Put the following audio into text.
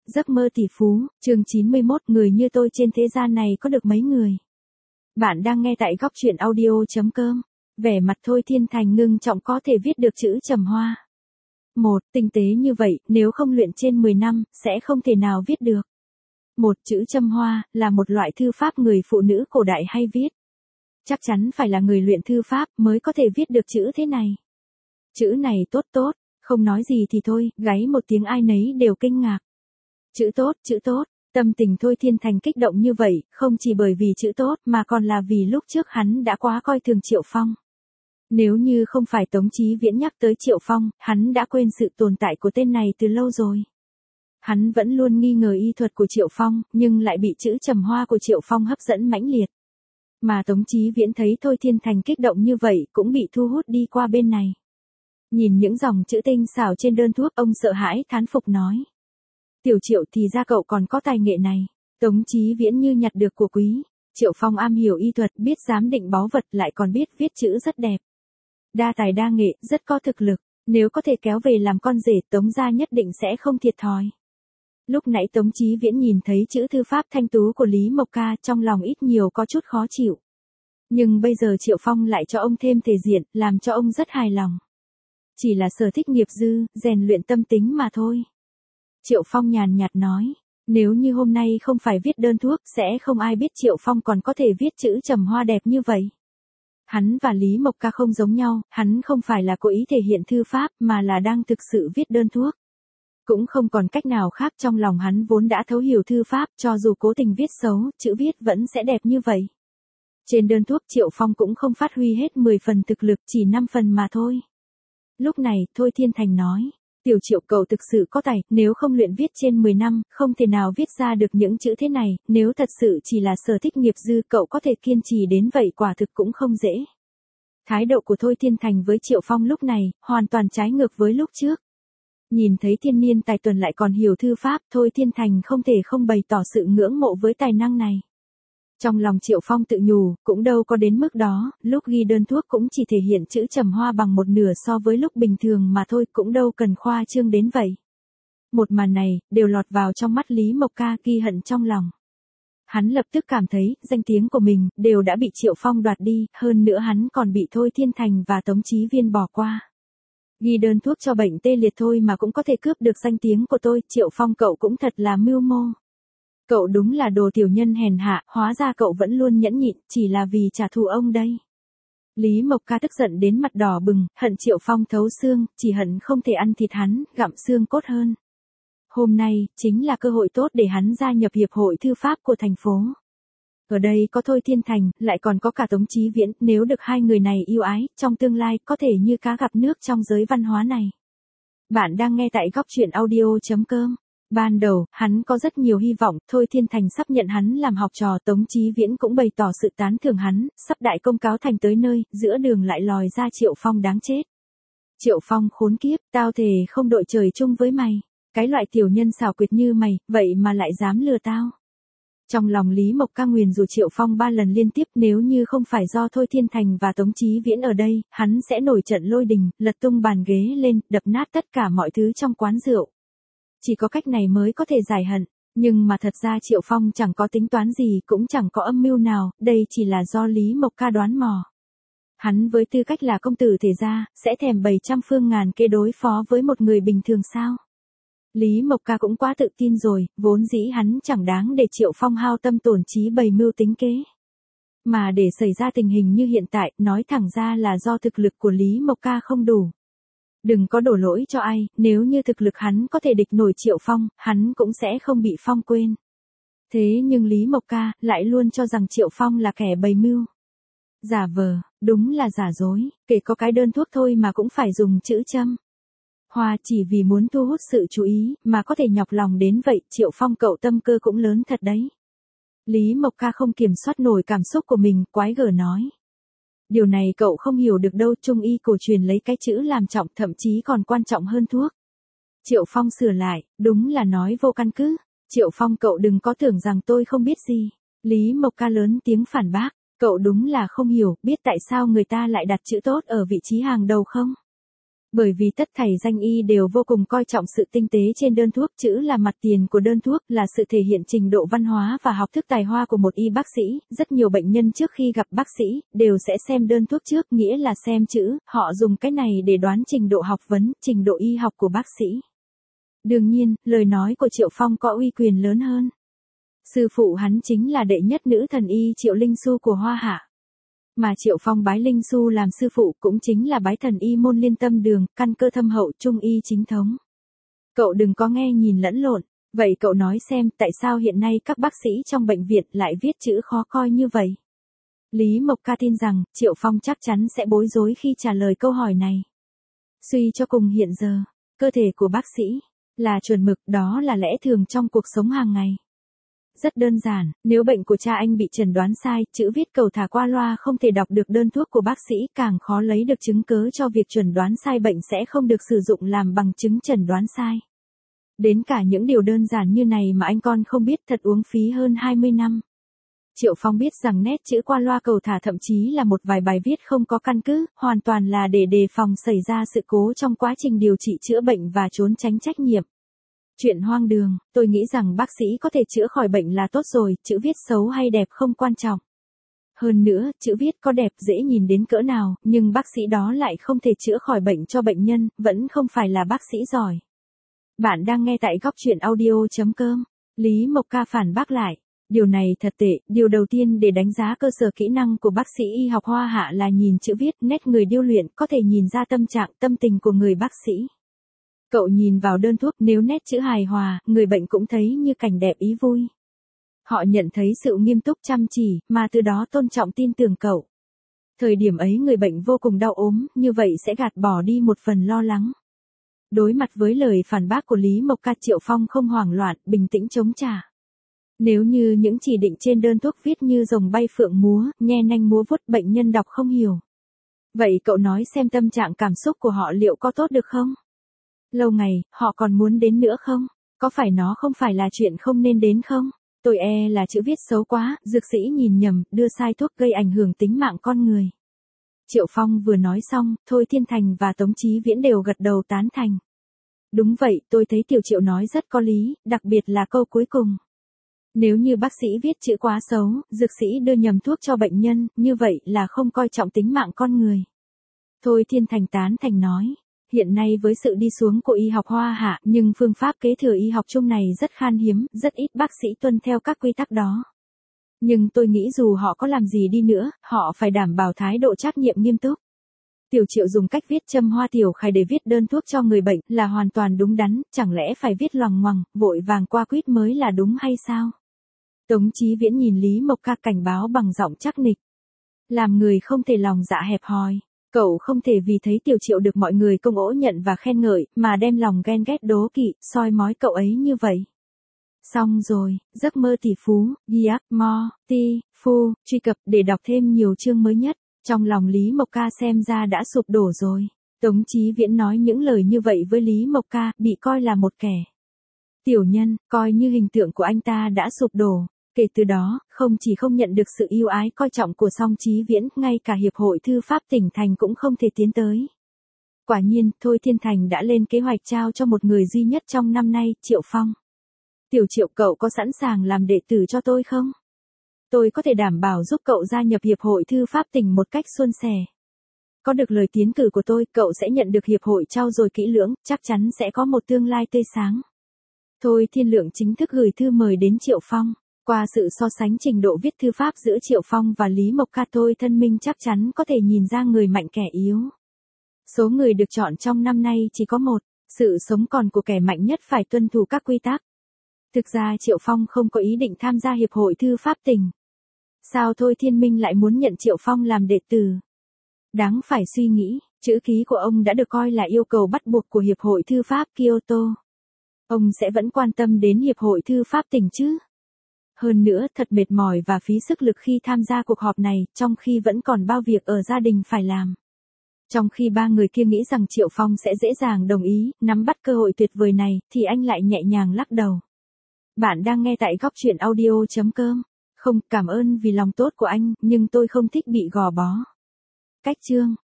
Giấc mơ tỷ phú, chương 91, người như tôi trên thế gian này có được mấy người. Bạn đang nghe tại góc truyện audio.com. Vẻ mặt Thôi Thiên Thành ngưng trọng có thể viết được chữ trầm hoa. Một, tinh tế như vậy, nếu không luyện trên 10 năm, sẽ không thể nào viết được. Một chữ trầm hoa, là một loại thư pháp người phụ nữ cổ đại hay viết. Chắc chắn phải là người luyện thư pháp mới có thể viết được chữ thế này. Chữ này tốt tốt, không nói gì thì thôi, gáy một tiếng ai nấy đều kinh ngạc. Chữ tốt, tâm tình Thôi Thiên Thành kích động như vậy, không chỉ bởi vì chữ tốt mà còn là vì lúc trước hắn đã quá coi thường Triệu Phong. Nếu như không phải Tống Chí Viễn nhắc tới Triệu Phong, hắn đã quên sự tồn tại của tên này từ lâu rồi. Hắn vẫn luôn nghi ngờ y thuật của Triệu Phong, nhưng lại bị chữ trầm hoa của Triệu Phong hấp dẫn mãnh liệt. Mà Tống Chí Viễn thấy Thôi Thiên Thành kích động như vậy cũng bị thu hút đi qua bên này. Nhìn những dòng chữ tinh xảo trên đơn thuốc, ông sợ hãi thán phục nói. Tiểu Triệu, thì ra cậu còn có tài nghệ này. Tống Chí Viễn như nhặt được của quý. Triệu Phong am hiểu y thuật, biết giám định báu vật, lại còn biết viết chữ rất đẹp. Đa tài đa nghệ, rất có thực lực. Nếu có thể kéo về làm con rể, Tống gia nhất định sẽ không thiệt thòi. Lúc nãy Tống Chí Viễn nhìn thấy chữ thư pháp thanh tú của Lý Mộc Ca, trong lòng ít nhiều có chút khó chịu. Nhưng bây giờ Triệu Phong lại cho ông thêm thể diện, làm cho ông rất hài lòng. Chỉ là sở thích nghiệp dư, rèn luyện tâm tính mà thôi. Triệu Phong nhàn nhạt nói, nếu như hôm nay không phải viết đơn thuốc, sẽ không ai biết Triệu Phong còn có thể viết chữ trầm hoa đẹp như vậy. Hắn và Lý Mộc Ca không giống nhau, hắn không phải là cố ý thể hiện thư pháp, mà là đang thực sự viết đơn thuốc. Cũng không còn cách nào khác, trong lòng hắn vốn đã thấu hiểu thư pháp, cho dù cố tình viết xấu, chữ viết vẫn sẽ đẹp như vậy. Trên đơn thuốc Triệu Phong cũng không phát huy hết 10 phần thực lực, chỉ 5 phần mà thôi. Lúc này, Thôi Thiên Thành nói, Tiểu Triệu, cậu thực sự có tài, nếu không luyện viết trên 10 năm, không thể nào viết ra được những chữ thế này, nếu thật sự chỉ là sở thích nghiệp dư, cậu có thể kiên trì đến vậy quả thực cũng không dễ. Thái độ của Thôi Thiên Thành với Triệu Phong lúc này, hoàn toàn trái ngược với lúc trước. Nhìn thấy thiên niên tài tuần lại còn hiểu thư pháp, Thôi Thiên Thành không thể không bày tỏ sự ngưỡng mộ với tài năng này. Trong lòng Triệu Phong tự nhủ, cũng đâu có đến mức đó, lúc ghi đơn thuốc cũng chỉ thể hiện chữ trầm hoa bằng một nửa so với lúc bình thường mà thôi, cũng đâu cần khoa trương đến vậy. Một màn này, đều lọt vào trong mắt Lý Mộc Ca, ghi hận trong lòng. Hắn lập tức cảm thấy, danh tiếng của mình, đều đã bị Triệu Phong đoạt đi, hơn nữa hắn còn bị Thôi Thiên Thành và Tống Chí Viên bỏ qua. Ghi đơn thuốc cho bệnh tê liệt thôi mà cũng có thể cướp được danh tiếng của tôi, Triệu Phong cậu cũng thật là mưu mô. Cậu đúng là đồ tiểu nhân hèn hạ, hóa ra cậu vẫn luôn nhẫn nhịn, chỉ là vì trả thù ông đây. Lý Mộc Ca tức giận đến mặt đỏ bừng, hận Triệu Phong thấu xương, chỉ hận không thể ăn thịt hắn, gặm xương cốt hơn. Hôm nay, chính là cơ hội tốt để hắn gia nhập hiệp hội thư pháp của thành phố. Ở đây có Thôi Thiên Thành, lại còn có cả Tống Chí Viễn, nếu được hai người này yêu ái, trong tương lai có thể như cá gặp nước trong giới văn hóa này. Bạn đang nghe tại góc truyện audio.com. Ban đầu, hắn có rất nhiều hy vọng, Thôi Thiên Thành sắp nhận hắn làm học trò, Tống Chí Viễn cũng bày tỏ sự tán thưởng hắn, sắp đại công cáo thành tới nơi, giữa đường lại lòi ra Triệu Phong đáng chết. Triệu Phong khốn kiếp, tao thề không đội trời chung với mày, cái loại tiểu nhân xảo quyệt như mày, vậy mà lại dám lừa tao. Trong lòng Lý Mộc Ca nguyền rủa Triệu Phong 3 lần liên tiếp, nếu như không phải do Thôi Thiên Thành và Tống Chí Viễn ở đây, hắn sẽ nổi trận lôi đình, lật tung bàn ghế lên, đập nát tất cả mọi thứ trong quán rượu. Chỉ có cách này mới có thể giải hận, nhưng mà thật ra Triệu Phong chẳng có tính toán gì, cũng chẳng có âm mưu nào, đây chỉ là do Lý Mộc Ca đoán mò. Hắn với tư cách là công tử thể gia, sẽ thèm 700 phương ngàn kế đối phó với một người bình thường sao? Lý Mộc Ca cũng quá tự tin rồi, vốn dĩ hắn chẳng đáng để Triệu Phong hao tâm tổn trí bày mưu tính kế. Mà để xảy ra tình hình như hiện tại, nói thẳng ra là do thực lực của Lý Mộc Ca không đủ. Đừng có đổ lỗi cho ai, nếu như thực lực hắn có thể địch nổi Triệu Phong, hắn cũng sẽ không bị Phong quên. Thế nhưng Lý Mộc Ca lại luôn cho rằng Triệu Phong là kẻ bày mưu. Giả vờ, đúng là giả dối, kể có cái đơn thuốc thôi mà cũng phải dùng chữ châm hoa chỉ vì muốn thu hút sự chú ý, mà có thể nhọc lòng đến vậy, Triệu Phong cậu tâm cơ cũng lớn thật đấy. Lý Mộc Ca không kiểm soát nổi cảm xúc của mình, quái gở nói. Điều này cậu không hiểu được đâu, trung y cổ truyền lấy cái chữ làm trọng, thậm chí còn quan trọng hơn thuốc. Triệu Phong sửa lại, đúng là nói vô căn cứ. Triệu Phong cậu đừng có tưởng rằng tôi không biết gì. Lý Mộc Ca lớn tiếng phản bác, cậu đúng là không hiểu, biết tại sao người ta lại đặt chữ tốt ở vị trí hàng đầu không? Bởi vì tất thảy danh y đều vô cùng coi trọng sự tinh tế trên đơn thuốc, chữ là mặt tiền của đơn thuốc, là sự thể hiện trình độ văn hóa và học thức tài hoa của một y bác sĩ. Rất nhiều bệnh nhân trước khi gặp bác sĩ, đều sẽ xem đơn thuốc trước, nghĩa là xem chữ, họ dùng cái này để đoán trình độ học vấn, trình độ y học của bác sĩ. Đương nhiên, lời nói của Triệu Phong có uy quyền lớn hơn. Sư phụ hắn chính là đệ nhất nữ thần y Triệu Linh Xu của Hoa Hạ. Mà Triệu Phong bái Linh Xu làm sư phụ cũng chính là bái thần y môn Liên Tâm Đường, căn cơ thâm hậu, trung y chính thống. Cậu đừng có nghe nhìn lẫn lộn, vậy cậu nói xem tại sao hiện nay các bác sĩ trong bệnh viện lại viết chữ khó coi như vậy? Lý Mộc Ca tin rằng Triệu Phong chắc chắn sẽ bối rối khi trả lời câu hỏi này. Suy cho cùng hiện giờ, cơ thể của bác sĩ là chuẩn mực, đó là lẽ thường trong cuộc sống hàng ngày. Rất đơn giản, nếu bệnh của cha anh bị chẩn đoán sai, chữ viết cầu thả qua loa không thể đọc được đơn thuốc của bác sĩ, càng khó lấy được chứng cớ cho việc chẩn đoán sai bệnh sẽ không được sử dụng làm bằng chứng chẩn đoán sai. Đến cả những điều đơn giản như này mà anh con không biết, thật uống phí hơn 20 năm. Triệu Phong biết rằng nét chữ qua loa cầu thả thậm chí là một vài bài viết không có căn cứ, hoàn toàn là để đề phòng xảy ra sự cố trong quá trình điều trị chữa bệnh và trốn tránh trách nhiệm. Chuyện hoang đường, tôi nghĩ rằng bác sĩ có thể chữa khỏi bệnh là tốt rồi, chữ viết xấu hay đẹp không quan trọng. Hơn nữa, chữ viết có đẹp dễ nhìn đến cỡ nào, nhưng bác sĩ đó lại không thể chữa khỏi bệnh cho bệnh nhân, vẫn không phải là bác sĩ giỏi. Bạn đang nghe tại góc chuyện audio.com. Lý Mộc Ca phản bác lại. Điều này thật tệ, điều đầu tiên để đánh giá cơ sở kỹ năng của bác sĩ y học Hoa Hạ là nhìn chữ viết, nét người điêu luyện, có thể nhìn ra tâm trạng, tâm tình của người bác sĩ. Cậu nhìn vào đơn thuốc, nếu nét chữ hài hòa, người bệnh cũng thấy như cảnh đẹp ý vui. Họ nhận thấy sự nghiêm túc chăm chỉ, mà từ đó tôn trọng tin tưởng cậu. Thời điểm ấy người bệnh vô cùng đau ốm, như vậy sẽ gạt bỏ đi một phần lo lắng. Đối mặt với lời phản bác của Lý Mộc Ca, Triệu Phong không hoảng loạn, bình tĩnh chống trả. Nếu như những chỉ định trên đơn thuốc viết như rồng bay phượng múa, nhe nanh múa vuốt, bệnh nhân đọc không hiểu. Vậy cậu nói xem tâm trạng cảm xúc của họ liệu có tốt được không? Lâu ngày, họ còn muốn đến nữa không? Có phải nó không phải là chuyện không nên đến không? Tôi e là chữ viết xấu quá, dược sĩ nhìn nhầm, đưa sai thuốc gây ảnh hưởng tính mạng con người. Triệu Phong vừa nói xong, Thôi Thiên Thành và Tống Chí Viễn đều gật đầu tán thành. Đúng vậy, tôi thấy Tiểu Triệu nói rất có lý, đặc biệt là câu cuối cùng. Nếu như bác sĩ viết chữ quá xấu, dược sĩ đưa nhầm thuốc cho bệnh nhân, như vậy là không coi trọng tính mạng con người. Thôi Thiên Thành tán thành nói. Hiện nay với sự đi xuống của y học Hoa Hạ, nhưng phương pháp kế thừa y học chung này rất khan hiếm, rất ít bác sĩ tuân theo các quy tắc đó. Nhưng tôi nghĩ dù họ có làm gì đi nữa, họ phải đảm bảo thái độ trách nhiệm nghiêm túc. Tiểu Triệu dùng cách viết châm hoa tiểu khải để viết đơn thuốc cho người bệnh là hoàn toàn đúng đắn, chẳng lẽ phải viết loằng ngoằng, vội vàng qua quýt mới là đúng hay sao? Tống Chí Viễn nhìn Lý Mộc Ca cảnh báo bằng giọng chắc nịch. Làm người không thể lòng dạ hẹp hòi. Cậu không thể vì thấy Tiểu Triệu được mọi người công ỗ nhận và khen ngợi, mà đem lòng ghen ghét đố kỵ, soi mói cậu ấy như vậy. Xong rồi, giấc mơ tỷ phú, Giac Mo, Ti, Phu, truy cập để đọc thêm nhiều chương mới nhất. Trong lòng Lý Mộc Ca xem ra đã sụp đổ rồi. Tống Chí Viễn nói những lời như vậy với Lý Mộc Ca, bị coi là một kẻ tiểu nhân, coi như hình tượng của anh ta đã sụp đổ. Kể từ đó, không chỉ không nhận được sự yêu ái coi trọng của Song Chí Viễn, ngay cả Hiệp hội Thư pháp tỉnh thành cũng không thể tiến tới. Quả nhiên, Thôi Thiên Thành đã lên kế hoạch trao cho một người duy nhất trong năm nay, Triệu Phong. Tiểu Triệu, cậu có sẵn sàng làm đệ tử cho tôi không? Tôi có thể đảm bảo giúp cậu gia nhập Hiệp hội Thư pháp tỉnh một cách suôn sẻ. Có được lời tiến cử của tôi, cậu sẽ nhận được Hiệp hội trau dồi kỹ lưỡng, chắc chắn sẽ có một tương lai tươi sáng. Thôi Thiên Lượng chính thức gửi thư mời đến Triệu Phong. Qua sự so sánh trình độ viết thư pháp giữa Triệu Phong và Lý Mộc Ca, Thôi Thân Minh chắc chắn có thể nhìn ra người mạnh kẻ yếu. Số người được chọn trong năm nay chỉ có một, sự sống còn của kẻ mạnh nhất phải tuân thủ các quy tắc. Thực ra Triệu Phong không có ý định tham gia Hiệp hội Thư pháp tỉnh. Sao Thôi Thiên Minh lại muốn nhận Triệu Phong làm đệ tử? Đáng phải suy nghĩ, chữ ký của ông đã được coi là yêu cầu bắt buộc của Hiệp hội Thư pháp Kyoto. Ông sẽ vẫn quan tâm đến Hiệp hội Thư pháp tỉnh chứ? Hơn nữa, thật mệt mỏi và phí sức lực khi tham gia cuộc họp này, trong khi vẫn còn bao việc ở gia đình phải làm. Trong khi ba người kia nghĩ rằng Triệu Phong sẽ dễ dàng đồng ý, nắm bắt cơ hội tuyệt vời này, thì anh lại nhẹ nhàng lắc đầu. Bạn đang nghe tại góc chuyện audio.com. Không, cảm ơn vì lòng tốt của anh, nhưng tôi không thích bị gò bó. Cách chương.